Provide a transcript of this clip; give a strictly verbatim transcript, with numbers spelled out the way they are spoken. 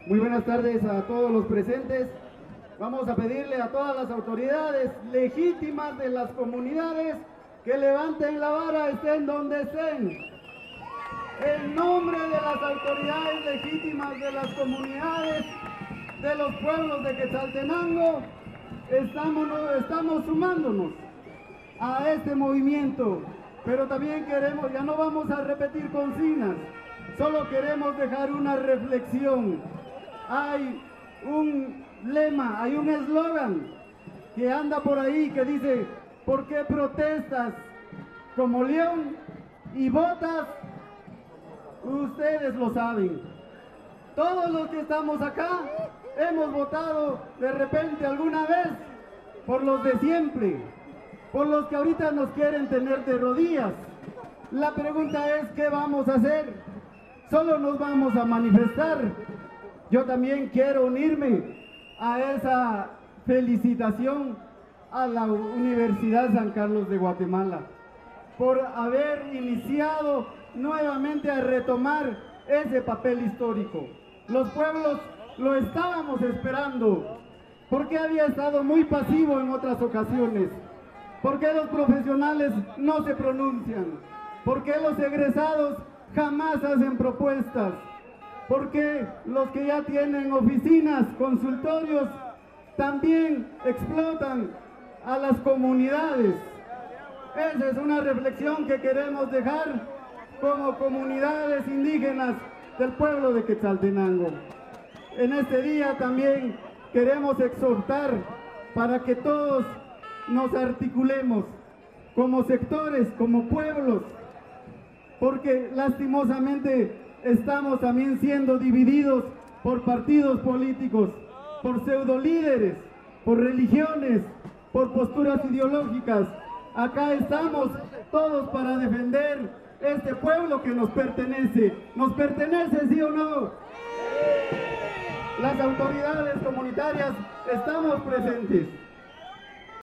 Muy buenas tardes a todos los presentes. Vamos a pedirle a todas las autoridades legítimas de las comunidades que levanten la vara, estén donde estén. En nombre de las autoridades legítimas de las comunidades, de los pueblos de Quetzaltenango, estamos, estamos sumándonos a este movimiento, pero también queremos, ya no vamos a repetir consignas, solo queremos dejar una reflexión. Hay un lema, hay un eslogan que anda por ahí que dice: ¿por qué protestas como león y votas? Ustedes lo saben. Todos los que estamos acá hemos votado de repente alguna vez por los de siempre, por los que ahorita nos quieren tener de rodillas. La pregunta es: ¿qué vamos a hacer? Solo nos vamos a manifestar. Yo también quiero unirme a esa felicitación a la Universidad San Carlos de Guatemala por haber iniciado nuevamente a retomar ese papel histórico. Los pueblos lo estábamos esperando, porque había estado muy pasivo en otras ocasiones. ¿Por qué los profesionales no se pronuncian? ¿Por qué los egresados jamás hacen propuestas? ¿Por qué los que ya tienen oficinas, consultorios, también explotan a las comunidades? Esa es una reflexión que queremos dejar como comunidades indígenas del pueblo de Quetzaltenango. En este día también queremos exhortar para que todos nos articulemos como sectores, como pueblos, porque lastimosamente estamos también siendo divididos por partidos políticos, por pseudolíderes, por religiones, por posturas ideológicas. Acá estamos todos para defender este pueblo que nos pertenece. ¿Nos pertenece, sí o no? Las autoridades comunitarias estamos presentes.